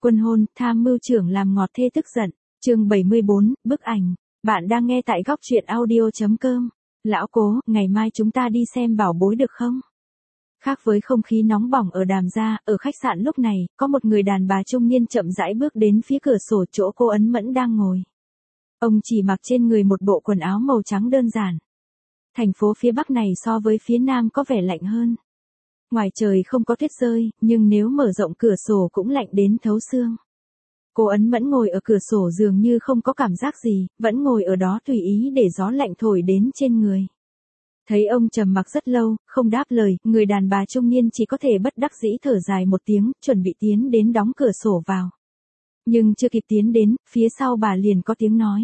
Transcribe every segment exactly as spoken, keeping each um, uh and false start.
Quân hôn, tham mưu trưởng làm ngọt thê tức giận. Chương bảy mươi bốn, bức ảnh. Bạn đang nghe tại góc truyện audio chấm com. Lão cố, ngày mai chúng ta đi xem bảo bối được không? Khác với không khí nóng bỏng ở Đàm Gia, ở khách sạn lúc này, có một người đàn bà trung niên chậm rãi bước đến phía cửa sổ chỗ cô Ấn Mẫn đang ngồi. Ông chỉ mặc trên người một bộ quần áo màu trắng đơn giản. Thành phố phía Bắc này so với phía Nam có vẻ lạnh hơn. Ngoài trời không có tuyết rơi, nhưng nếu mở rộng cửa sổ cũng lạnh đến thấu xương. Cô Ấn Mẫn ngồi ở cửa sổ dường như không có cảm giác gì, vẫn ngồi ở đó tùy ý để gió lạnh thổi đến trên người. Thấy ông trầm mặc rất lâu, không đáp lời, người đàn bà trung niên chỉ có thể bất đắc dĩ thở dài một tiếng, chuẩn bị tiến đến đóng cửa sổ vào. Nhưng chưa kịp tiến đến, phía sau bà liền có tiếng nói.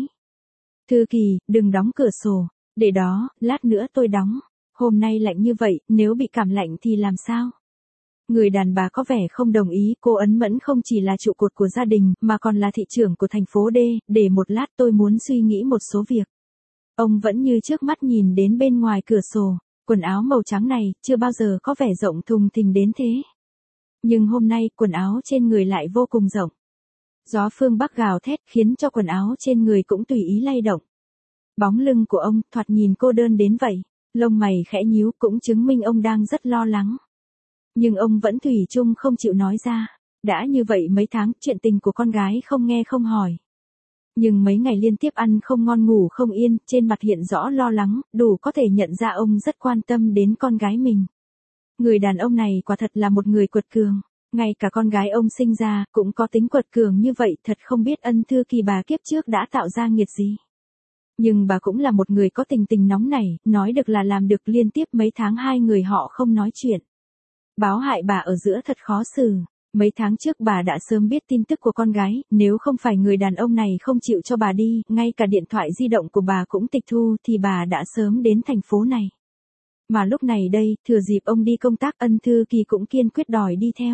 Thư Kỳ, đừng đóng cửa sổ, để đó, lát nữa tôi đóng. Hôm nay lạnh như vậy, nếu bị cảm lạnh thì làm sao? Người đàn bà có vẻ không đồng ý, cô Ấn Mẫn không chỉ là trụ cột của gia đình, mà còn là thị trưởng của thành phố D, để một lát tôi muốn suy nghĩ một số việc. Ông vẫn như trước mắt nhìn đến bên ngoài cửa sổ, quần áo màu trắng này, chưa bao giờ có vẻ rộng thùng thình đến thế. Nhưng hôm nay, quần áo trên người lại vô cùng rộng. Gió phương Bắc gào thét khiến cho quần áo trên người cũng tùy ý lay động. Bóng lưng của ông, thoạt nhìn cô đơn đến vậy. Lông mày khẽ nhíu cũng chứng minh ông đang rất lo lắng. Nhưng ông vẫn thủy chung không chịu nói ra. Đã như vậy mấy tháng, chuyện tình của con gái không nghe không hỏi. Nhưng mấy ngày liên tiếp ăn không ngon ngủ không yên, trên mặt hiện rõ lo lắng, đủ có thể nhận ra ông rất quan tâm đến con gái mình. Người đàn ông này quả thật là một người quật cường. Ngay cả con gái ông sinh ra, cũng có tính quật cường như vậy, thật không biết Ân Thư Kỳ bà kiếp trước đã tạo ra nghiệt gì. Nhưng bà cũng là một người có tình tình nóng nảy, nói được là làm được, liên tiếp mấy tháng hai người họ không nói chuyện. Báo hại bà ở giữa thật khó xử. Mấy tháng trước bà đã sớm biết tin tức của con gái, nếu không phải người đàn ông này không chịu cho bà đi, ngay cả điện thoại di động của bà cũng tịch thu thì bà đã sớm đến thành phố này. Mà lúc này đây, thừa dịp ông đi công tác, Ân Thư Kỳ cũng kiên quyết đòi đi theo.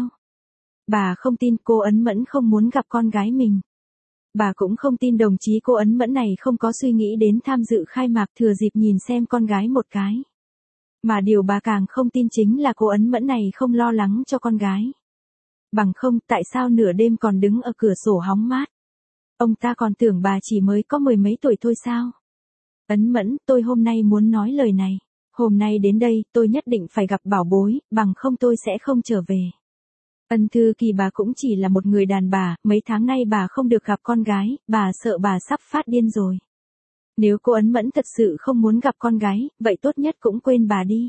Bà không tin cô Ấn Mẫn không muốn gặp con gái mình. Bà cũng không tin đồng chí cô Ấn Mẫn này không có suy nghĩ đến tham dự khai mạc thừa dịp nhìn xem con gái một cái. Mà điều bà càng không tin chính là cô Ấn Mẫn này không lo lắng cho con gái. Bằng không, tại sao nửa đêm còn đứng ở cửa sổ hóng mát? Ông ta còn tưởng bà chỉ mới có mười mấy tuổi thôi sao? Ấn Mẫn, tôi hôm nay muốn nói lời này. Hôm nay đến đây, tôi nhất định phải gặp bảo bối, bằng không tôi sẽ không trở về. Ân Thư Kỳ bà cũng chỉ là một người đàn bà, mấy tháng nay bà không được gặp con gái, bà sợ bà sắp phát điên rồi. Nếu cô Ấn Mẫn thật sự không muốn gặp con gái, vậy tốt nhất cũng quên bà đi.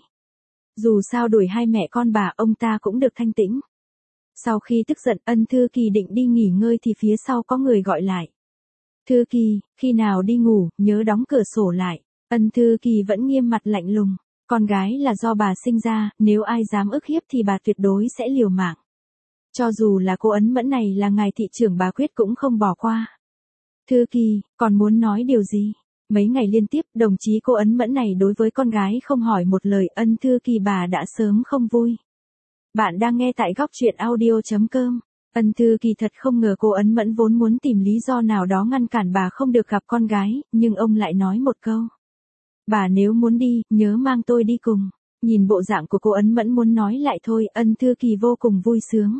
Dù sao đuổi hai mẹ con bà, ông ta cũng được thanh tĩnh. Sau khi tức giận, Ân Thư Kỳ định đi nghỉ ngơi thì phía sau có người gọi lại. Thư Kỳ, khi nào đi ngủ, nhớ đóng cửa sổ lại. Ân Thư Kỳ vẫn nghiêm mặt lạnh lùng. Con gái là do bà sinh ra, nếu ai dám ức hiếp thì bà tuyệt đối sẽ liều mạng. Cho dù là cô Ấn Mẫn này là ngài thị trưởng bà quyết cũng không bỏ qua. Thư Kỳ, còn muốn nói điều gì? Mấy ngày liên tiếp, đồng chí cô Ấn Mẫn này đối với con gái không hỏi một lời, Ân Thư Kỳ bà đã sớm không vui. Bạn đang nghe tại góc truyện audio chấm com. Ân Thư Kỳ thật không ngờ cô Ấn Mẫn vốn muốn tìm lý do nào đó ngăn cản bà không được gặp con gái, nhưng ông lại nói một câu. Bà nếu muốn đi, nhớ mang tôi đi cùng. Nhìn bộ dạng của cô Ấn Mẫn muốn nói lại thôi, Ân Thư Kỳ vô cùng vui sướng.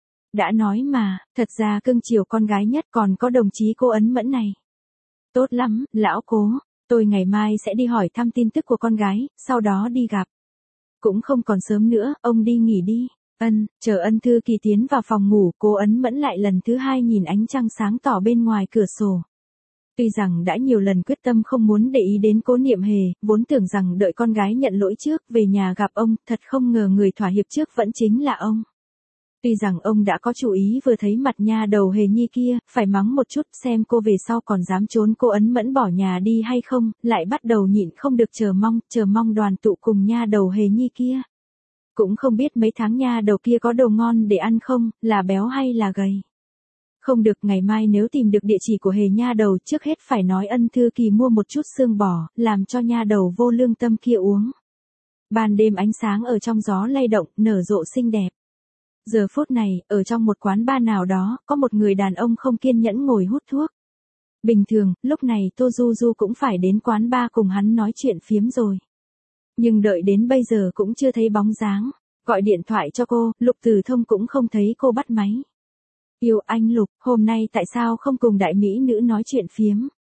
Đã nói mà, thật ra cưng chiều con gái nhất còn có đồng chí cô Ấn Mẫn này. Tốt lắm, lão cố, tôi ngày mai sẽ đi hỏi thăm tin tức của con gái, sau đó đi gặp. Cũng không còn sớm nữa, ông đi nghỉ đi. Ân, chờ Ân Thư Kỳ tiến vào phòng ngủ, cô Ấn Mẫn lại lần thứ hai nhìn ánh trăng sáng tỏ bên ngoài cửa sổ. Tuy rằng đã nhiều lần quyết tâm không muốn để ý đến Cố Niệm Hề, vốn tưởng rằng đợi con gái nhận lỗi trước, về nhà gặp ông, thật không ngờ người thỏa hiệp trước vẫn chính là ông. Tuy rằng ông đã có chủ ý vừa thấy mặt nha đầu Hề Nhi kia, phải mắng một chút xem cô về sau còn dám trốn cô Ấn Mẫn bỏ nhà đi hay không, lại bắt đầu nhịn không được chờ mong, chờ mong đoàn tụ cùng nha đầu Hề Nhi kia. Cũng không biết mấy tháng nha đầu kia có đồ ngon để ăn không, là béo hay là gầy. Không được, ngày mai nếu tìm được địa chỉ của Hề nha đầu, trước hết phải nói Ân Thư Kỳ mua một chút xương bò, làm cho nha đầu vô lương tâm kia uống. Ban đêm ánh sáng ở trong gió lay động, nở rộ xinh đẹp. Giờ phút này, ở trong một quán bar nào đó, có một người đàn ông không kiên nhẫn ngồi hút thuốc. Bình thường, lúc này Tô Du Du cũng phải đến quán bar cùng hắn nói chuyện phiếm rồi. Nhưng đợi đến bây giờ cũng chưa thấy bóng dáng. Gọi điện thoại cho cô, Lục Từ Thông cũng không thấy cô bắt máy. Yêu anh Lục, hôm nay tại sao không cùng đại mỹ nữ nói chuyện phiếm?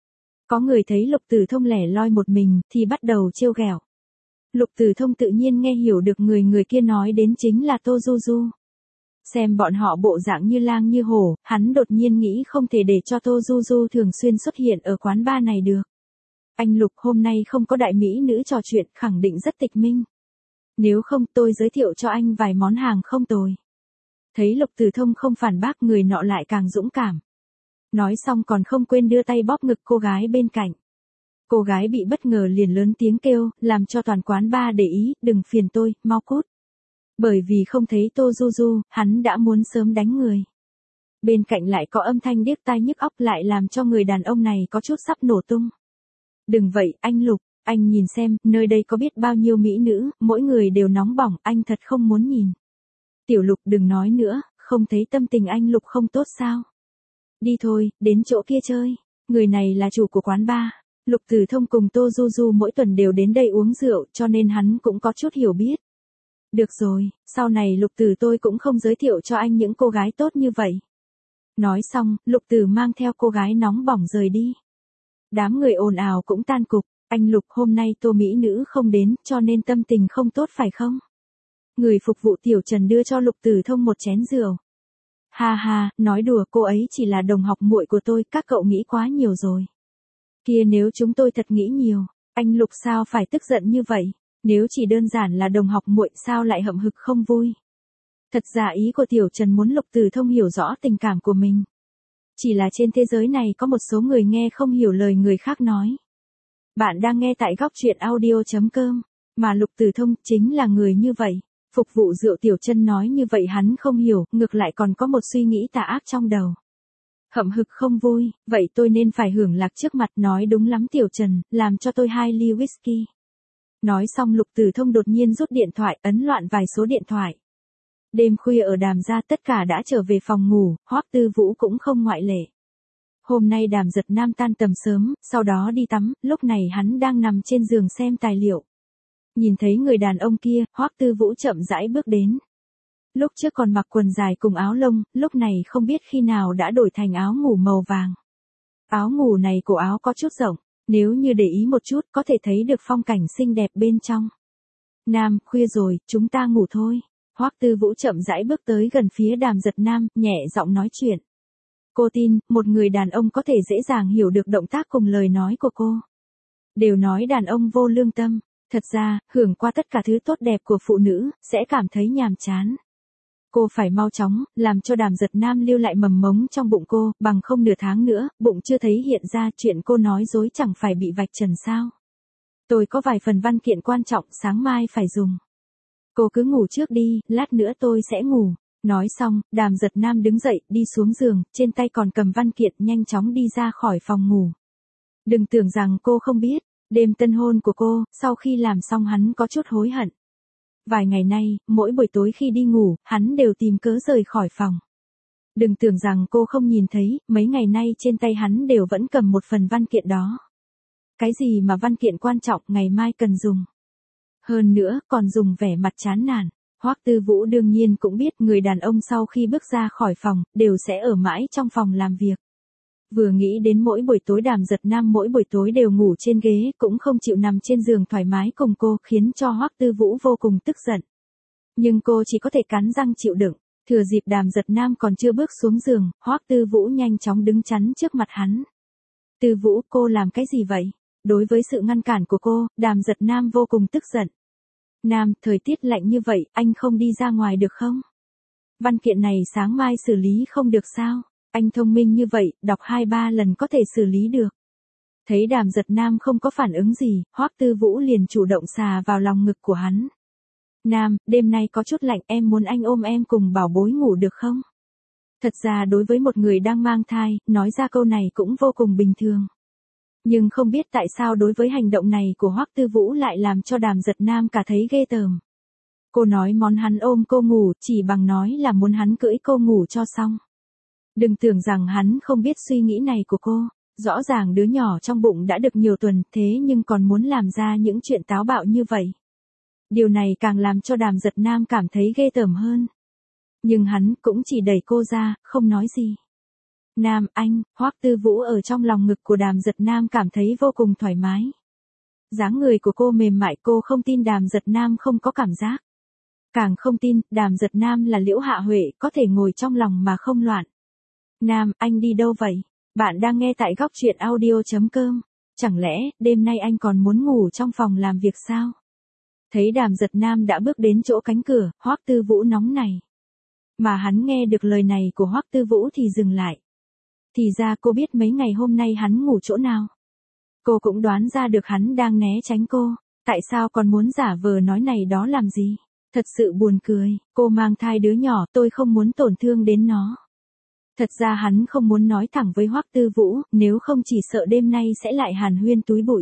Có người thấy Lục Tử Thông lẻ loi một mình, thì bắt đầu trêu ghẹo. Lục Tử Thông tự nhiên nghe hiểu được người người kia nói đến chính là Tô Du Du. Xem bọn họ bộ dạng như lang như hổ, hắn đột nhiên nghĩ không thể để cho Tô Du Du thường xuyên xuất hiện ở quán bar này được. Anh Lục hôm nay không có đại mỹ nữ trò chuyện, khẳng định rất tịch minh. Nếu không tôi giới thiệu cho anh vài món hàng không tồi. Thấy Lục Tử Thông không phản bác, người nọ lại càng dũng cảm. Nói xong còn không quên đưa tay bóp ngực cô gái bên cạnh. Cô gái bị bất ngờ liền lớn tiếng kêu, làm cho toàn quán bar để ý, đừng phiền tôi, mau cút. Bởi vì không thấy Tô Du Du, hắn đã muốn sớm đánh người. Bên cạnh lại có âm thanh điếc tai nhức óc, lại làm cho người đàn ông này có chút sắp nổ tung. Đừng vậy, anh Lục, anh nhìn xem, nơi đây có biết bao nhiêu mỹ nữ, mỗi người đều nóng bỏng, anh thật không muốn nhìn. Tiểu Lục đừng nói nữa, không thấy tâm tình anh Lục không tốt sao? Đi thôi, đến chỗ kia chơi. Người này là chủ của quán bar. Lục Tử Thông cùng Tô Du Du mỗi tuần đều đến đây uống rượu, cho nên hắn cũng có chút hiểu biết. Được rồi, sau này Lục Tử tôi cũng không giới thiệu cho anh những cô gái tốt như vậy. Nói xong, Lục Tử mang theo cô gái nóng bỏng rời đi. Đám người ồn ào cũng tan cục, anh Lục hôm nay Tô mỹ nữ không đến, cho nên tâm tình không tốt phải không? Người phục vụ Tiểu Trần đưa cho Lục Tử Thông một chén rượu. Ha ha, nói đùa, cô ấy chỉ là đồng học muội của tôi, các cậu nghĩ quá nhiều rồi. Kia nếu chúng tôi thật nghĩ nhiều, anh Lục sao phải tức giận như vậy? Nếu chỉ đơn giản là đồng học muội sao lại hậm hực không vui? Thật ra ý của Tiểu Trần muốn Lục Tử Thông hiểu rõ tình cảm của mình. Chỉ là trên thế giới này có một số người nghe không hiểu lời người khác nói. Bạn đang nghe tại góc truyện audio chấm com, mà Lục Tử Thông chính là người như vậy. Phục vụ rượu Tiểu Trần nói như vậy hắn không hiểu, ngược lại còn có một suy nghĩ tà ác trong đầu. Hậm hực không vui, vậy tôi nên phải hưởng lạc trước mặt, nói đúng lắm Tiểu Trần, làm cho tôi hai ly whisky. Nói xong Lục Tử Thông đột nhiên rút điện thoại, ấn loạn vài số điện thoại. Đêm khuya ở Đàm gia tất cả đã trở về phòng ngủ, Hoắc Tư Vũ cũng không ngoại lệ. Hôm nay Đàm Giật Nam tan tầm sớm, sau đó đi tắm, lúc này hắn đang nằm trên giường xem tài liệu. Nhìn thấy người đàn ông kia, Hoắc Tư Vũ chậm rãi bước đến. Lúc trước còn mặc quần dài cùng áo lông, lúc này không biết khi nào đã đổi thành áo ngủ màu vàng. Áo ngủ này cổ áo có chút rộng, nếu như để ý một chút có thể thấy được phong cảnh xinh đẹp bên trong. Nam, khuya rồi, chúng ta ngủ thôi. Hoắc Tư Vũ chậm rãi bước tới gần phía Đàm Giật Nam, nhẹ giọng nói chuyện. Cô tin, một người đàn ông có thể dễ dàng hiểu được động tác cùng lời nói của cô. Đều nói đàn ông vô lương tâm, thật ra, hưởng qua tất cả thứ tốt đẹp của phụ nữ, sẽ cảm thấy nhàm chán. Cô phải mau chóng, làm cho Đàm Giật Nam lưu lại mầm mống trong bụng cô, bằng không nửa tháng nữa, bụng chưa thấy hiện ra, chuyện cô nói dối chẳng phải bị vạch trần sao. Tôi có vài phần văn kiện quan trọng, sáng mai phải dùng. Cô cứ ngủ trước đi, lát nữa tôi sẽ ngủ. Nói xong, Đàm Giật Nam đứng dậy, đi xuống giường, trên tay còn cầm văn kiện, nhanh chóng đi ra khỏi phòng ngủ. Đừng tưởng rằng cô không biết, đêm tân hôn của cô, sau khi làm xong hắn có chút hối hận. Vài ngày nay, mỗi buổi tối khi đi ngủ, hắn đều tìm cớ rời khỏi phòng. Đừng tưởng rằng cô không nhìn thấy, mấy ngày nay trên tay hắn đều vẫn cầm một phần văn kiện đó. Cái gì mà văn kiện quan trọng, ngày mai cần dùng. Hơn nữa, còn dùng vẻ mặt chán nản. Hoắc Tư Vũ đương nhiên cũng biết người đàn ông sau khi bước ra khỏi phòng, đều sẽ ở mãi trong phòng làm việc. Vừa nghĩ đến mỗi buổi tối Đàm Giật Nam mỗi buổi tối đều ngủ trên ghế, cũng không chịu nằm trên giường thoải mái cùng cô, khiến cho Hoắc Tư Vũ vô cùng tức giận. Nhưng cô chỉ có thể cắn răng chịu đựng. Thừa dịp Đàm Giật Nam còn chưa bước xuống giường, Hoắc Tư Vũ nhanh chóng đứng chắn trước mặt hắn. Tư Vũ, cô làm cái gì vậy? Đối với sự ngăn cản của cô, Đàm Giật Nam vô cùng tức giận. Nam, thời tiết lạnh như vậy, anh không đi ra ngoài được không? Văn kiện này sáng mai xử lý không được sao? Anh thông minh như vậy, đọc hai ba lần có thể xử lý được. Thấy Đàm Giật Nam không có phản ứng gì, Hoắc Tư Vũ liền chủ động xà vào lòng ngực của hắn. Nam, đêm nay có chút lạnh, em muốn anh ôm em cùng bảo bối ngủ được không? Thật ra đối với một người đang mang thai, nói ra câu này cũng vô cùng bình thường. Nhưng không biết tại sao đối với hành động này của Hoắc Tư Vũ lại làm cho Đàm Giật Nam cả thấy ghê tởm. Cô nói món hắn ôm cô ngủ, chỉ bằng nói là muốn hắn cưỡi cô ngủ cho xong. Đừng tưởng rằng hắn không biết suy nghĩ này của cô, rõ ràng đứa nhỏ trong bụng đã được nhiều tuần, thế nhưng còn muốn làm ra những chuyện táo bạo như vậy. Điều này càng làm cho Đàm Giật Nam cảm thấy ghê tởm hơn. Nhưng hắn cũng chỉ đẩy cô ra, không nói gì. Nam, anh, Hoắc Tư Vũ ở trong lòng ngực của Đàm Giật Nam cảm thấy vô cùng thoải mái. Dáng người của cô mềm mại, cô không tin Đàm Giật Nam không có cảm giác. Càng không tin, Đàm Giật Nam là Liễu Hạ Huệ, có thể ngồi trong lòng mà không loạn. Nam, anh đi đâu vậy? Bạn đang nghe tại góc truyện audio chấm com. Chẳng lẽ, đêm nay anh còn muốn ngủ trong phòng làm việc sao? Thấy Đàm Giật Nam đã bước đến chỗ cánh cửa, Hoắc Tư Vũ nóng này. Mà hắn nghe được lời này của Hoắc Tư Vũ thì dừng lại. Thì ra cô biết mấy ngày hôm nay hắn ngủ chỗ nào. Cô cũng đoán ra được hắn đang né tránh cô. Tại sao còn muốn giả vờ nói này đó làm gì? Thật sự buồn cười, cô mang thai đứa nhỏ, tôi không muốn tổn thương đến nó. Thật ra hắn không muốn nói thẳng với Hoắc Tư Vũ, nếu không chỉ sợ đêm nay sẽ lại hàn huyên túi bụi.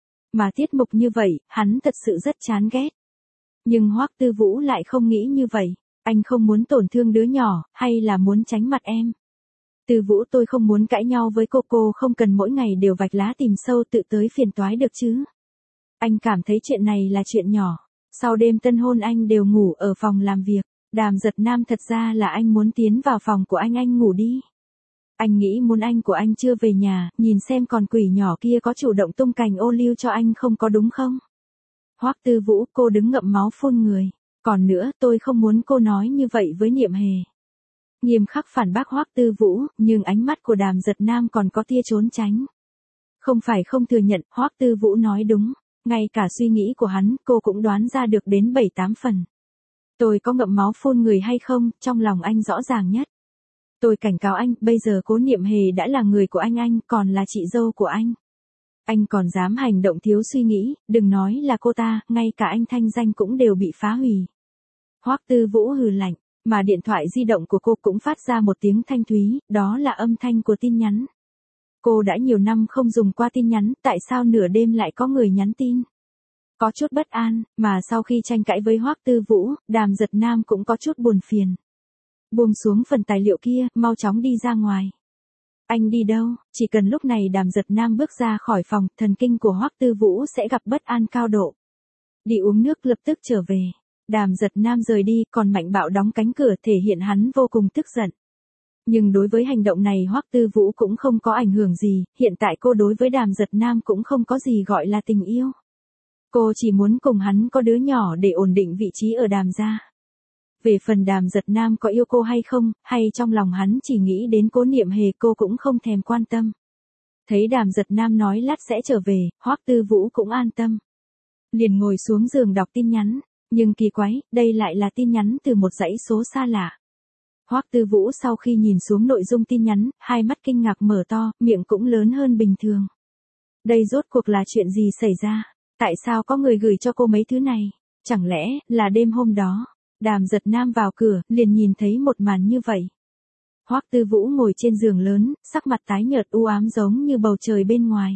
Mà tiết mục như vậy, hắn thật sự rất chán ghét. Nhưng Hoắc Tư Vũ lại không nghĩ như vậy. Anh không muốn tổn thương đứa nhỏ, hay là muốn tránh mặt em? Tư Vũ, tôi không muốn cãi nhau với cô, cô không cần mỗi ngày đều vạch lá tìm sâu tự tới phiền toái được chứ. Anh cảm thấy chuyện này là chuyện nhỏ. Sau đêm tân hôn anh đều ngủ ở phòng làm việc. Đàm Giật Nam, thật ra là anh muốn tiến vào phòng của anh anh ngủ đi. Anh nghĩ muốn anh của anh chưa về nhà, nhìn xem con quỷ nhỏ kia có chủ động tung cành ô liu cho anh không, có đúng không? Hoắc Tư Vũ, cô đứng ngậm máu phun người. Còn nữa, tôi không muốn cô nói như vậy với Niệm Hề. Nghiêm khắc phản bác Hoắc Tư Vũ, nhưng ánh mắt của Đàm Giật Nam còn có tia trốn tránh. Không phải không thừa nhận, Hoắc Tư Vũ nói đúng. Ngay cả suy nghĩ của hắn, cô cũng đoán ra được đến bảy tám phần. Tôi có ngậm máu phun người hay không, trong lòng anh rõ ràng nhất. Tôi cảnh cáo anh, bây giờ cố Niệm Hề đã là người của anh, anh còn là chị dâu của anh. Anh còn dám hành động thiếu suy nghĩ, đừng nói là cô ta, ngay cả anh thanh danh cũng đều bị phá hủy. Hoắc Tư Vũ hừ lạnh, mà điện thoại di động của cô cũng phát ra một tiếng thanh thúy, đó là âm thanh của tin nhắn. Cô đã nhiều năm không dùng qua tin nhắn, tại sao nửa đêm lại có người nhắn tin? Có chút bất an, mà sau khi tranh cãi với Hoắc Tư Vũ, Đàm Giật Nam cũng có chút buồn phiền. Buông xuống phần tài liệu kia, mau chóng đi ra ngoài. Anh đi đâu? Chỉ cần lúc này Đàm Giật Nam bước ra khỏi phòng, thần kinh của Hoắc Tư Vũ sẽ gặp bất an cao độ. Đi uống nước, lập tức trở về. Đàm Giật Nam rời đi, còn mạnh bạo đóng cánh cửa, thể hiện hắn vô cùng tức giận. Nhưng đối với hành động này Hoắc Tư Vũ cũng không có ảnh hưởng gì, hiện tại cô đối với Đàm Giật Nam cũng không có gì gọi là tình yêu. Cô chỉ muốn cùng hắn có đứa nhỏ để ổn định vị trí ở Đàm gia. Về phần Đàm Giật Nam có yêu cô hay không, hay trong lòng hắn chỉ nghĩ đến Cố Niệm Hề, cô cũng không thèm quan tâm. Thấy Đàm Giật Nam nói lát sẽ trở về, Hoắc Tư Vũ cũng an tâm. Liền ngồi xuống giường đọc tin nhắn, nhưng kỳ quái, đây lại là tin nhắn từ một dãy số xa lạ. Hoắc Tư Vũ sau khi nhìn xuống nội dung tin nhắn, hai mắt kinh ngạc mở to, miệng cũng lớn hơn bình thường. Đây rốt cuộc là chuyện gì xảy ra? Tại sao có người gửi cho cô mấy thứ này? Chẳng lẽ là đêm hôm đó, Đàm Giật Nam vào cửa, liền nhìn thấy một màn như vậy. Hoắc Tư Vũ ngồi trên giường lớn, sắc mặt tái nhợt u ám giống như bầu trời bên ngoài.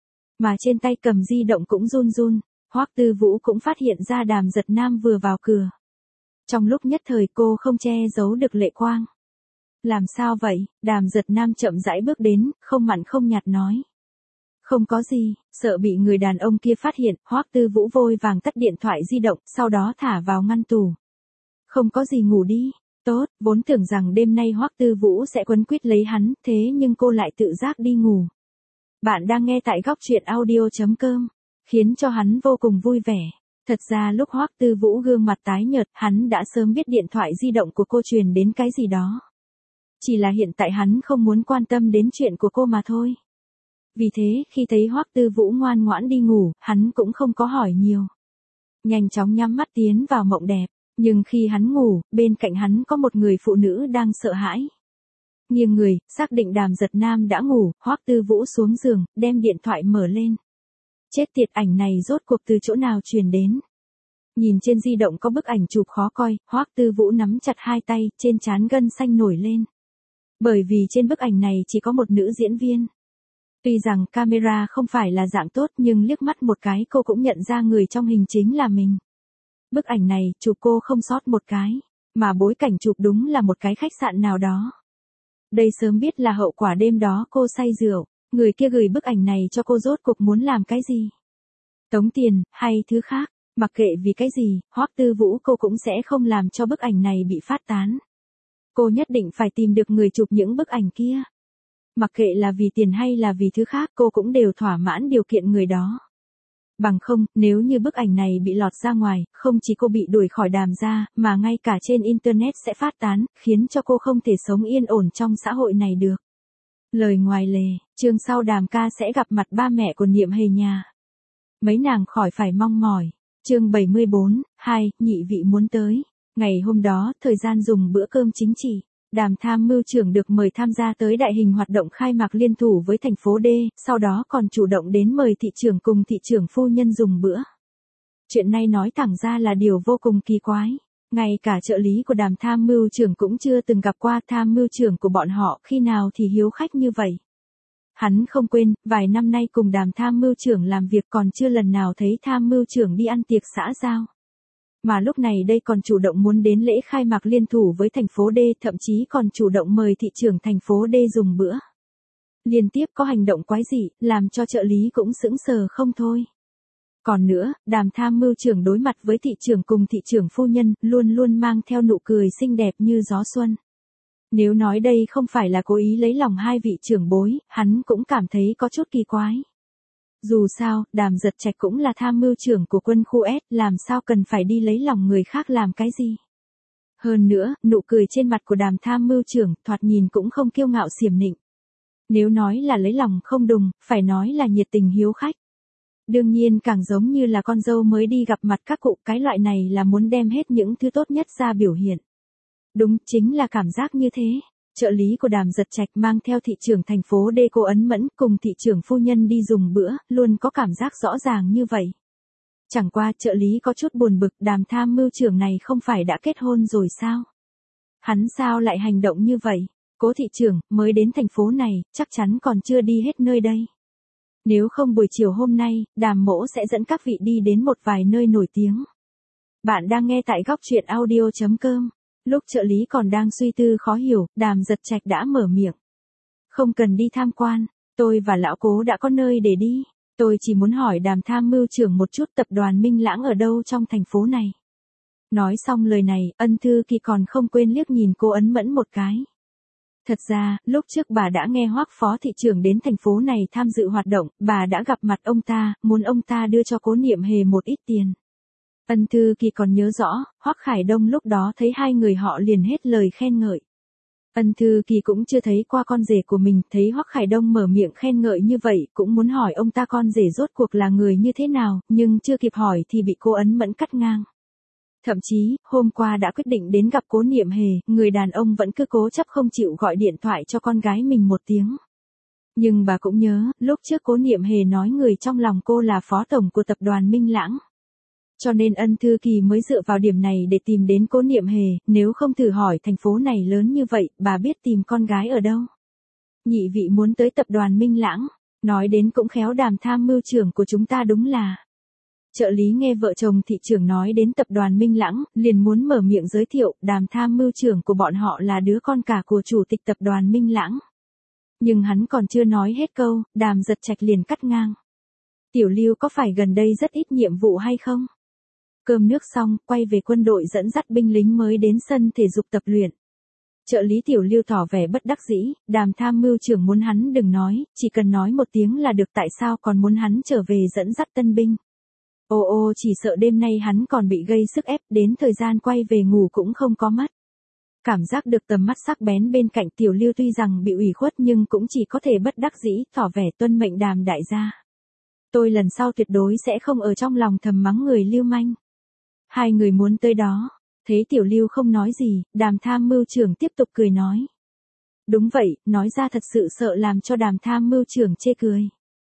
Mà trên tay cầm di động cũng run run, Hoắc Tư Vũ cũng phát hiện ra Đàm Giật Nam vừa vào cửa. Trong lúc nhất thời cô không che giấu được lệ quang. Làm sao vậy? Đàm Giật Nam chậm rãi bước đến, không mặn không nhạt nói. Không có gì, sợ bị người đàn ông kia phát hiện, Hoắc Tư Vũ vội vàng tắt điện thoại di động, sau đó thả vào ngăn tủ. Không có gì, ngủ đi. Tốt, vốn tưởng rằng đêm nay Hoắc Tư Vũ sẽ quấn quýt lấy hắn, thế nhưng cô lại tự giác đi ngủ. Bạn đang nghe tại góc truyện audio chấm com, khiến cho hắn vô cùng vui vẻ. Thật ra lúc Hoắc Tư Vũ gương mặt tái nhợt, hắn đã sớm biết điện thoại di động của cô truyền đến cái gì đó. Chỉ là hiện tại hắn không muốn quan tâm đến chuyện của cô mà thôi. Vì thế, khi thấy Hoắc Tư Vũ ngoan ngoãn đi ngủ, hắn cũng không có hỏi nhiều. Nhanh chóng nhắm mắt tiến vào mộng đẹp, nhưng khi hắn ngủ, bên cạnh hắn có một người phụ nữ đang sợ hãi. Nghiêng người, xác định Đàm Giật Nam đã ngủ, Hoắc Tư Vũ xuống giường, đem điện thoại mở lên. Chết tiệt, ảnh này rốt cuộc từ chỗ nào truyền đến? Nhìn trên di động có bức ảnh chụp khó coi, Hoắc Tư Vũ nắm chặt hai tay, trên trán gân xanh nổi lên. Bởi vì trên bức ảnh này chỉ có một nữ diễn viên. Tuy rằng camera không phải là dạng tốt, nhưng liếc mắt một cái cô cũng nhận ra người trong hình chính là mình. Bức ảnh này, chụp cô không sót một cái, mà bối cảnh chụp đúng là một cái khách sạn nào đó. Đây sớm biết là hậu quả đêm đó cô say rượu, người kia gửi bức ảnh này cho cô rốt cuộc muốn làm cái gì? Tống tiền, hay thứ khác, mặc kệ vì cái gì, Hoắc Tư Vũ cô cũng sẽ không làm cho bức ảnh này bị phát tán. Cô nhất định phải tìm được người chụp những bức ảnh kia. Mặc kệ là vì tiền hay là vì thứ khác, cô cũng đều thỏa mãn điều kiện người đó. Bằng không, nếu như bức ảnh này bị lọt ra ngoài, không chỉ cô bị đuổi khỏi Đàm gia, mà ngay cả trên Internet sẽ phát tán, khiến cho cô không thể sống yên ổn trong xã hội này được. Lời ngoài lề, chương sau Đàm ca sẽ gặp mặt ba mẹ của Niệm Hề nhà. Mấy nàng khỏi phải mong mỏi. Chương bảy mươi bốn, hai, nhị vị muốn tới. Ngày hôm đó, thời gian dùng bữa cơm chính trị. Đàm tham mưu trưởng được mời tham gia tới đại hình hoạt động khai mạc liên thủ với thành phố D, sau đó còn chủ động đến mời thị trưởng cùng thị trưởng phu nhân dùng bữa. Chuyện này nói thẳng ra là điều vô cùng kỳ quái. Ngay cả trợ lý của đàm tham mưu trưởng cũng chưa từng gặp qua tham mưu trưởng của bọn họ, khi nào thì hiếu khách như vậy. Hắn không quên, vài năm nay cùng đàm tham mưu trưởng làm việc còn chưa lần nào thấy tham mưu trưởng đi ăn tiệc xã giao. Mà lúc này đây còn chủ động muốn đến lễ khai mạc liên thủ với thành phố D, thậm chí còn chủ động mời thị trưởng thành phố D dùng bữa. Liên tiếp có hành động quái dị, làm cho trợ lý cũng sững sờ không thôi. Còn nữa, đàm tham mưu trưởng đối mặt với thị trưởng cùng thị trưởng phu nhân, luôn luôn mang theo nụ cười xinh đẹp như gió xuân. Nếu nói đây không phải là cố ý lấy lòng hai vị trưởng bối, hắn cũng cảm thấy có chút kỳ quái. Dù sao, Đàm Giật Trạch cũng là tham mưu trưởng của quân khu S, làm sao cần phải đi lấy lòng người khác làm cái gì. Hơn nữa, nụ cười trên mặt của đàm tham mưu trưởng, thoạt nhìn cũng không kiêu ngạo xiểm nịnh. Nếu nói là lấy lòng không đùng, phải nói là nhiệt tình hiếu khách. Đương nhiên càng giống như là con dâu mới đi gặp mặt các cụ, cái loại này là muốn đem hết những thứ tốt nhất ra biểu hiện. Đúng, chính là cảm giác như thế. Trợ lý của Đàm Giật Trạch mang theo thị trưởng thành phố D cô Ấn Mẫn cùng thị trưởng phu nhân đi dùng bữa, luôn có cảm giác rõ ràng như vậy. Chẳng qua trợ lý có chút buồn bực, đàm tham mưu trưởng này không phải đã kết hôn rồi sao? Hắn sao lại hành động như vậy? Cố thị trưởng, mới đến thành phố này, chắc chắn còn chưa đi hết nơi đây. Nếu không buổi chiều hôm nay, đàm mỗ sẽ dẫn các vị đi đến một vài nơi nổi tiếng. Bạn đang nghe tại góc truyện audio chấm com. Lúc trợ lý còn đang suy tư khó hiểu, Đàm Giật Trạch đã mở miệng. Không cần đi tham quan, tôi và lão cố đã có nơi để đi. Tôi chỉ muốn hỏi đàm tham mưu trưởng một chút tập đoàn Minh Lãng ở đâu trong thành phố này. Nói xong lời này, Ân Thư Kỳ còn không quên liếc nhìn cô Ấn Mẫn một cái. Thật ra, lúc trước bà đã nghe Hoắc phó thị trưởng đến thành phố này tham dự hoạt động, bà đã gặp mặt ông ta, muốn ông ta đưa cho Cố Niệm Hề một ít tiền. Ân Thư Kỳ còn nhớ rõ, Hoắc Khải Đông lúc đó thấy hai người họ liền hết lời khen ngợi. Ân Thư Kỳ cũng chưa thấy qua con rể của mình, thấy Hoắc Khải Đông mở miệng khen ngợi như vậy, cũng muốn hỏi ông ta con rể rốt cuộc là người như thế nào, nhưng chưa kịp hỏi thì bị cô Ấn Mẫn cắt ngang. Thậm chí, hôm qua đã quyết định đến gặp Cố Niệm Hề, người đàn ông vẫn cứ cố chấp không chịu gọi điện thoại cho con gái mình một tiếng. Nhưng bà cũng nhớ, lúc trước Cố Niệm Hề nói người trong lòng cô là phó tổng của tập đoàn Minh Lãng. Cho nên Ân Thư Kỳ mới dựa vào điểm này để tìm đến Cố Niệm Hề, nếu không thử hỏi thành phố này lớn như vậy, bà biết tìm con gái ở đâu. Nhị vị muốn tới tập đoàn Minh Lãng, nói đến cũng khéo đàm tham mưu trưởng của chúng ta đúng là. Trợ lý nghe vợ chồng thị trưởng nói đến tập đoàn Minh Lãng, liền muốn mở miệng giới thiệu, đàm tham mưu trưởng của bọn họ là đứa con cả của chủ tịch tập đoàn Minh Lãng. Nhưng hắn còn chưa nói hết câu, Đàm Giật Trạch liền cắt ngang. Tiểu Lưu có phải gần đây rất ít nhiệm vụ hay không? Cơm nước xong, quay về quân đội dẫn dắt binh lính mới đến sân thể dục tập luyện. Trợ lý Tiểu Lưu tỏ vẻ bất đắc dĩ, đàm tham mưu trưởng muốn hắn đừng nói, chỉ cần nói một tiếng là được, tại sao còn muốn hắn trở về dẫn dắt tân binh. Ô ô chỉ sợ đêm nay hắn còn bị gây sức ép, đến thời gian quay về ngủ cũng không có mắt. Cảm giác được tầm mắt sắc bén bên cạnh Tiểu Lưu tuy rằng bị ủy khuất nhưng cũng chỉ có thể bất đắc dĩ, tỏ vẻ tuân mệnh Đàm đại gia. Tôi lần sau tuyệt đối sẽ không ở trong lòng thầm mắng người lưu manh. Hai người muốn tới đó, thấy Tiểu Lưu không nói gì, đàm tham mưu trưởng tiếp tục cười nói. Đúng vậy, nói ra thật sự sợ làm cho đàm tham mưu trưởng chê cười.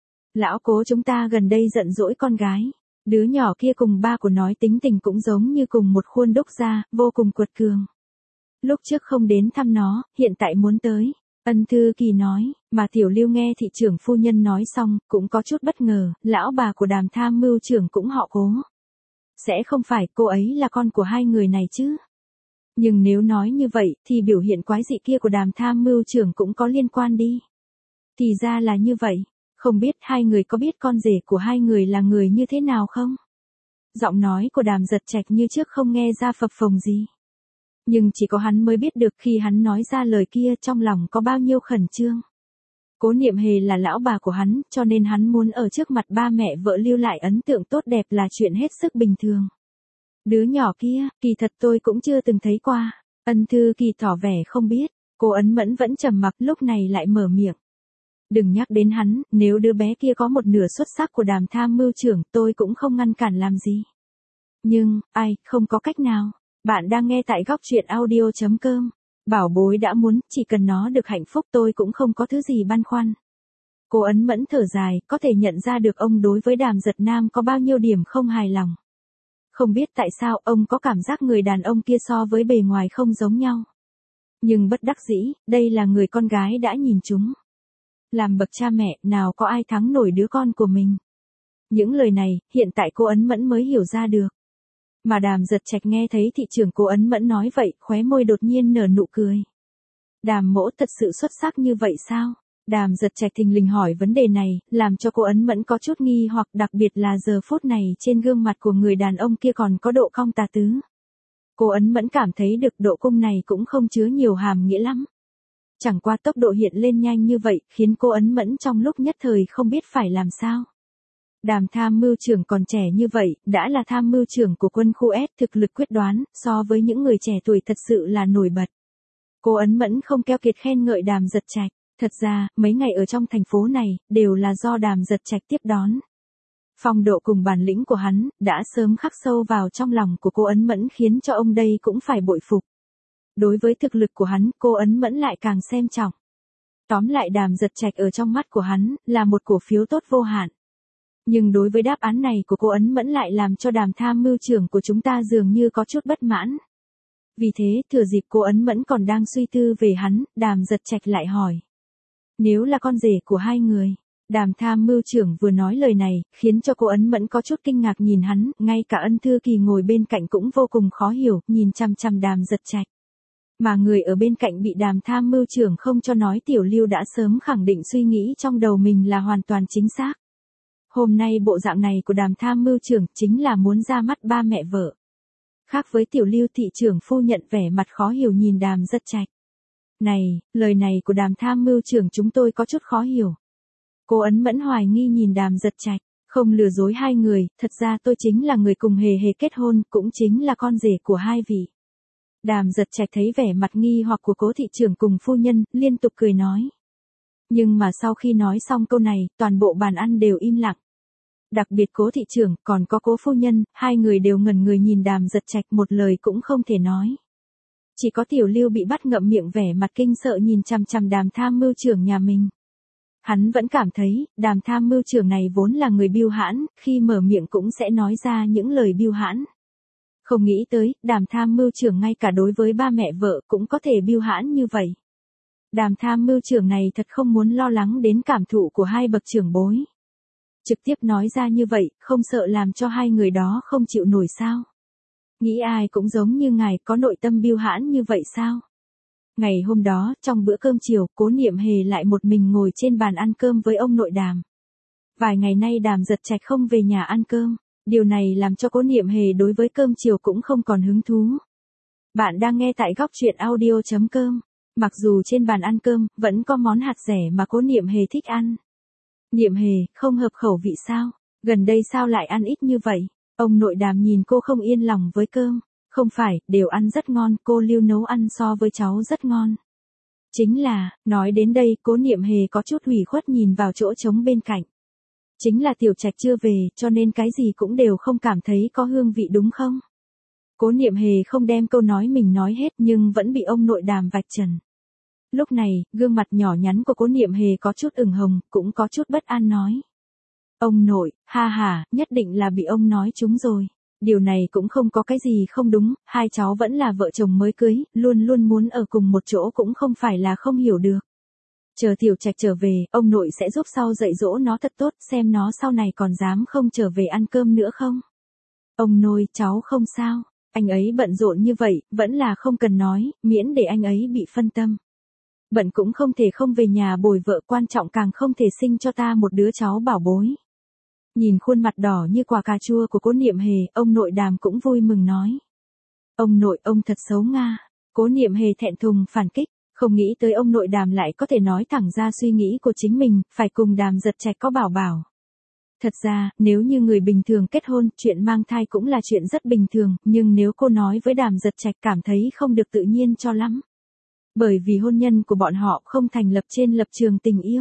Lão Cố chúng ta gần đây giận dỗi con gái, đứa nhỏ kia cùng ba của nói tính tình cũng giống như cùng một khuôn đúc ra, vô cùng quật cường. Lúc trước không đến thăm nó, hiện tại muốn tới. Ân Thư Kỳ nói, mà Tiểu Lưu nghe thị trưởng phu nhân nói xong, cũng có chút bất ngờ, lão bà của đàm tham mưu trưởng cũng họ Cố. Sẽ không phải cô ấy là con của hai người này chứ? Nhưng nếu nói như vậy, thì biểu hiện quái dị kia của đàm tham mưu trưởng cũng có liên quan đi. Thì ra là như vậy, không biết hai người có biết con rể của hai người là người như thế nào không? Giọng nói của Đàm Giật Trạch như trước không nghe ra phập phồng gì. Nhưng chỉ có hắn mới biết được khi hắn nói ra lời kia trong lòng có bao nhiêu khẩn trương. Cố Niệm Hề là lão bà của hắn, cho nên hắn muốn ở trước mặt ba mẹ vợ lưu lại ấn tượng tốt đẹp là chuyện hết sức bình thường. Đứa nhỏ kia, kỳ thật tôi cũng chưa từng thấy qua. Ân Thư Kỳ tỏ vẻ không biết, cô Ấn Mẫn vẫn trầm mặc lúc này lại mở miệng. Đừng nhắc đến hắn, nếu đứa bé kia có một nửa xuất sắc của Đàm tham mưu trưởng tôi cũng không ngăn cản làm gì. Nhưng, ai, không có cách nào. Bạn đang nghe tại góc truyện audio chấm com. Bảo bối đã muốn, chỉ cần nó được hạnh phúc tôi cũng không có thứ gì băn khoăn. Cô Ấn Mẫn thở dài, có thể nhận ra được ông đối với Đàm Giật Nam có bao nhiêu điểm không hài lòng. Không biết tại sao ông có cảm giác người đàn ông kia so với bề ngoài không giống nhau. Nhưng bất đắc dĩ, đây là người con gái đã nhìn chúng. Làm bậc cha mẹ, nào có ai thắng nổi đứa con của mình. Những lời này, hiện tại cô Ấn Mẫn mới hiểu ra được. Mà Đàm Giật Trạch nghe thấy thị trưởng cô Ấn Mẫn nói vậy, khóe môi đột nhiên nở nụ cười. Đàm mỗ thật sự xuất sắc như vậy sao? Đàm Giật Trạch thình lình hỏi vấn đề này, làm cho cô Ấn Mẫn có chút nghi hoặc, đặc biệt là giờ phút này trên gương mặt của người đàn ông kia còn có độ cong tà tứ. Cô Ấn Mẫn cảm thấy được độ cung này cũng không chứa nhiều hàm nghĩa lắm. Chẳng qua tốc độ hiện lên nhanh như vậy, khiến cô Ấn Mẫn trong lúc nhất thời không biết phải làm sao. Đàm tham mưu trưởng còn trẻ như vậy, đã là tham mưu trưởng của quân khu S, thực lực quyết đoán, so với những người trẻ tuổi thật sự là nổi bật. Cô Ấn Mẫn không keo kiệt khen ngợi Đàm Giật Trạch. Thật ra, mấy ngày ở trong thành phố này, đều là do Đàm Giật Trạch tiếp đón. Phong độ cùng bản lĩnh của hắn, đã sớm khắc sâu vào trong lòng của cô Ấn Mẫn khiến cho ông đây cũng phải bội phục. Đối với thực lực của hắn, cô Ấn Mẫn lại càng xem trọng. Tóm lại Đàm Giật Trạch ở trong mắt của hắn, là một cổ phiếu tốt vô hạn. Nhưng đối với đáp án này của cô Ấn Mẫn lại làm cho Đàm tham mưu trưởng của chúng ta dường như có chút bất mãn. Vì thế, thừa dịp cô Ấn Mẫn còn đang suy tư về hắn, Đàm Giật Trạch lại hỏi. Nếu là con rể của hai người, Đàm tham mưu trưởng vừa nói lời này, khiến cho cô Ấn Mẫn có chút kinh ngạc nhìn hắn, ngay cả Ân Thư Kỳ ngồi bên cạnh cũng vô cùng khó hiểu, nhìn chăm chăm Đàm Giật Trạch. Mà người ở bên cạnh bị Đàm tham mưu trưởng không cho nói Tiểu Lưu đã sớm khẳng định suy nghĩ trong đầu mình là hoàn toàn chính xác. Hôm nay bộ dạng này của Đàm tham mưu trưởng chính là muốn ra mắt ba mẹ vợ. Khác với Tiểu Lưu thị trưởng phu nhận vẻ mặt khó hiểu nhìn Đàm Giật Trạch. Này, lời này của Đàm tham mưu trưởng chúng tôi có chút khó hiểu. Cô Ấn Mẫn hoài nghi nhìn Đàm Giật Trạch, không lừa dối hai người, thật ra tôi chính là người cùng hề hề kết hôn, cũng chính là con rể của hai vị. Đàm Giật Trạch thấy vẻ mặt nghi hoặc của cố thị trưởng cùng phu nhân, liên tục cười nói. Nhưng mà sau khi nói xong câu này, toàn bộ bàn ăn đều im lặng. Đặc biệt cố thị trưởng, còn có cố phu nhân, hai người đều ngẩn người nhìn Đàm Giật Trạch một lời cũng không thể nói. Chỉ có Tiểu Lưu bị bắt ngậm miệng vẻ mặt kinh sợ nhìn chằm chằm Đàm tham mưu trưởng nhà mình. Hắn vẫn cảm thấy, Đàm tham mưu trưởng này vốn là người biêu hãn, khi mở miệng cũng sẽ nói ra những lời biêu hãn. Không nghĩ tới, Đàm tham mưu trưởng ngay cả đối với ba mẹ vợ cũng có thể biêu hãn như vậy. Đàm tham mưu trưởng này thật không muốn lo lắng đến cảm thụ của hai bậc trưởng bối. Trực tiếp nói ra như vậy, không sợ làm cho hai người đó không chịu nổi sao? Nghĩ ai cũng giống như ngài có nội tâm biêu hãn như vậy sao? Ngày hôm đó, trong bữa cơm chiều, Cố Niệm Hề lại một mình ngồi trên bàn ăn cơm với ông nội Đàm. Vài ngày nay Đàm Giật Trạch không về nhà ăn cơm, điều này làm cho Cố Niệm Hề đối với cơm chiều cũng không còn hứng thú. Bạn đang nghe tại góc truyện audio chấm com. Mặc dù trên bàn ăn cơm, vẫn có món hạt rẻ mà Cố Niệm Hề thích ăn. Niệm Hề, không hợp khẩu vị sao? Gần đây sao lại ăn ít như vậy? Ông nội Đàm nhìn cô không yên lòng với cơm. Không phải, đều ăn rất ngon, cô Lưu nấu ăn so với cháu rất ngon. Chính là, nói đến đây, Cố Niệm Hề có chút ủy khuất nhìn vào chỗ trống bên cạnh. Chính là Tiểu Trạch chưa về, cho nên cái gì cũng đều không cảm thấy có hương vị đúng không? Cố Niệm Hề không đem câu nói mình nói hết nhưng vẫn bị ông nội Đàm vạch trần. Lúc này, gương mặt nhỏ nhắn của Cố Niệm Hề có chút ửng hồng, cũng có chút bất an nói. Ông nội, ha ha, nhất định là bị ông nói trúng rồi. Điều này cũng không có cái gì không đúng, hai cháu vẫn là vợ chồng mới cưới, luôn luôn muốn ở cùng một chỗ cũng không phải là không hiểu được. Chờ Tiểu Trạch trở về, ông nội sẽ giúp sau dạy dỗ nó thật tốt, xem nó sau này còn dám không trở về ăn cơm nữa không. Ông nội, cháu không sao, anh ấy bận rộn như vậy, vẫn là không cần nói, miễn để anh ấy bị phân tâm. Bận cũng không thể không về nhà bồi vợ, quan trọng càng không thể sinh cho ta một đứa cháu bảo bối. Nhìn khuôn mặt đỏ như quả cà chua của Cố Niệm Hề, ông nội Đàm cũng vui mừng nói. Ông nội, ông thật xấu Nga. Cố Niệm Hề thẹn thùng phản kích, không nghĩ tới ông nội Đàm lại có thể nói thẳng ra suy nghĩ của chính mình, phải cùng Đàm Giật Trạch có bảo bảo. Thật ra, nếu như người bình thường kết hôn, chuyện mang thai cũng là chuyện rất bình thường, nhưng nếu cô nói với Đàm Giật Trạch cảm thấy không được tự nhiên cho lắm. Bởi vì hôn nhân của bọn họ không thành lập trên lập trường tình yêu.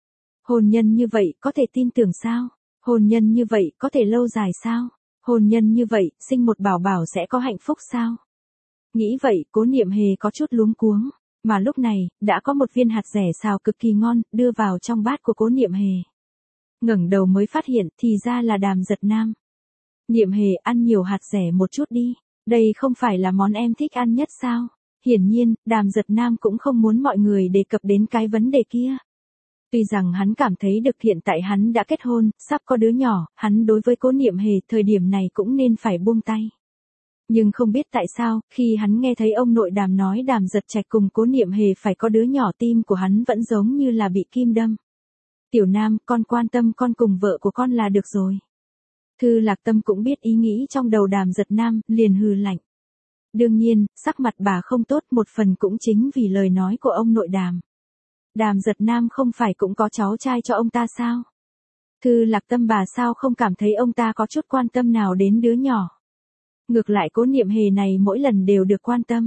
Hôn nhân như vậy có thể tin tưởng sao? Hôn nhân như vậy có thể lâu dài sao? Hôn nhân như vậy, sinh một bảo bảo sẽ có hạnh phúc sao? Nghĩ vậy, Cố Niệm Hề có chút luống cuống, mà lúc này, đã có một viên hạt dẻ xào cực kỳ ngon, đưa vào trong bát của Cố Niệm Hề. Ngẩng đầu mới phát hiện, thì ra là Đàm Giật Nam. Niệm Hề, ăn nhiều hạt dẻ một chút đi, đây không phải là món em thích ăn nhất sao? Hiển nhiên, Đàm Giật Nam cũng không muốn mọi người đề cập đến cái vấn đề kia. Tuy rằng hắn cảm thấy được hiện tại hắn đã kết hôn, sắp có đứa nhỏ, hắn đối với Cố Niệm Hề thời điểm này cũng nên phải buông tay. Nhưng không biết tại sao, khi hắn nghe thấy ông nội Đàm nói Đàm Giật Trạch cùng Cố Niệm Hề phải có đứa nhỏ, tim của hắn vẫn giống như là bị kim đâm. Tiểu Nam, con quan tâm con cùng vợ của con là được rồi. Thư Lạc Tâm cũng biết ý nghĩ trong đầu Đàm Giật Nam, liền hừ lạnh. Đương nhiên, sắc mặt bà không tốt một phần cũng chính vì lời nói của ông nội Đàm. Đàm Giật Nam không phải cũng có cháu trai cho ông ta sao? Thư Lạc Tâm bà sao không cảm thấy ông ta có chút quan tâm nào đến đứa nhỏ? Ngược lại Cố Niệm Hề này mỗi lần đều được quan tâm.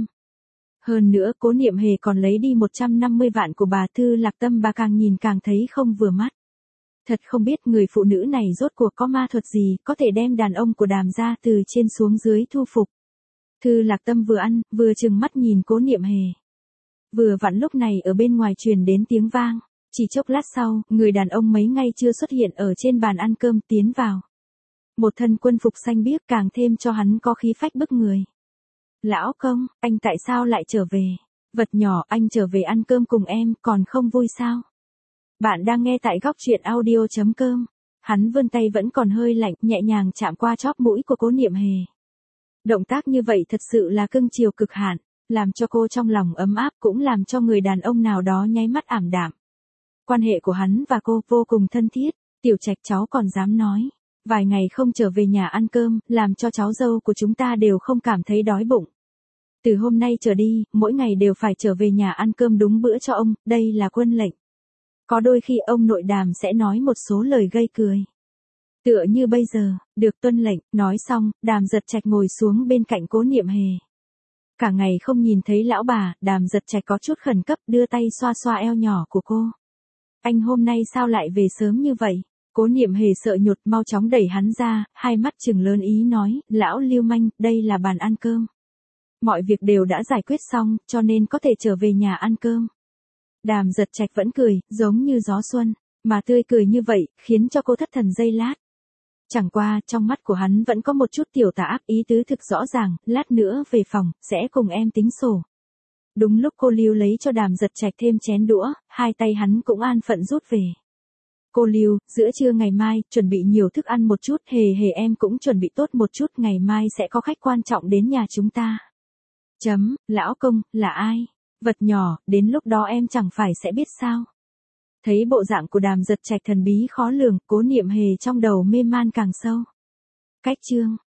Hơn nữa Cố Niệm Hề còn lấy đi một trăm năm mươi vạn của bà. Thư Lạc Tâm bà càng nhìn càng thấy không vừa mắt. Thật không biết người phụ nữ này rốt cuộc có ma thuật gì, có thể đem đàn ông của Đàm gia từ trên xuống dưới thu phục. Thư Lạc Tâm vừa ăn, vừa trừng mắt nhìn Cố Niệm Hề. Vừa vặn lúc này ở bên ngoài truyền đến tiếng vang, chỉ chốc lát sau, người đàn ông mấy ngày chưa xuất hiện ở trên bàn ăn cơm tiến vào. Một thân quân phục xanh biếc càng thêm cho hắn có khí phách bức người. Lão công, anh tại sao lại trở về? Vật nhỏ, anh trở về ăn cơm cùng em, còn không vui sao? Bạn đang nghe tại góc truyện audio chấm com. Hắn vươn tay vẫn còn hơi lạnh, nhẹ nhàng chạm qua chóp mũi của Cố Niệm Hề. Động tác như vậy thật sự là cưng chiều cực hạn, làm cho cô trong lòng ấm áp, cũng làm cho người đàn ông nào đó nháy mắt ảm đạm. Quan hệ của hắn và cô vô cùng thân thiết, Tiểu Trạch cháu còn dám nói. Vài ngày không trở về nhà ăn cơm, làm cho cháu dâu của chúng ta đều không cảm thấy đói bụng. Từ hôm nay trở đi, mỗi ngày đều phải trở về nhà ăn cơm đúng bữa cho ông, đây là quân lệnh. Có đôi khi ông nội Đàm sẽ nói một số lời gây cười. Tựa như bây giờ, được tuân lệnh, nói xong, Đàm Giật Trạch ngồi xuống bên cạnh Cố Niệm Hề. Cả ngày không nhìn thấy lão bà, Đàm Giật Trạch có chút khẩn cấp đưa tay xoa xoa eo nhỏ của cô. Anh hôm nay sao lại về sớm như vậy? Cố Niệm Hề sợ nhột mau chóng đẩy hắn ra, hai mắt trừng lớn ý nói, lão lưu manh, đây là bàn ăn cơm. Mọi việc đều đã giải quyết xong, cho nên có thể trở về nhà ăn cơm. Đàm Giật Trạch vẫn cười, giống như gió xuân, mà tươi cười như vậy, khiến cho cô thất thần giây lát. Chẳng qua, trong mắt của hắn vẫn có một chút tiểu tà ác, ý tứ thực rõ ràng, lát nữa về phòng, sẽ cùng em tính sổ. Đúng lúc cô Lưu lấy cho Đàm Giật Trạch thêm chén đũa, hai tay hắn cũng an phận rút về. Cô Lưu, giữa trưa ngày mai, chuẩn bị nhiều thức ăn một chút, Hề Hề em cũng chuẩn bị tốt một chút, ngày mai sẽ có khách quan trọng đến nhà chúng ta. Chấm, lão công, là ai? Vật nhỏ, đến lúc đó em chẳng phải sẽ biết sao. Thấy bộ dạng của Đàm Giật Trạch thần bí khó lường, Cố Niệm Hề trong đầu mê man càng sâu. Cách chương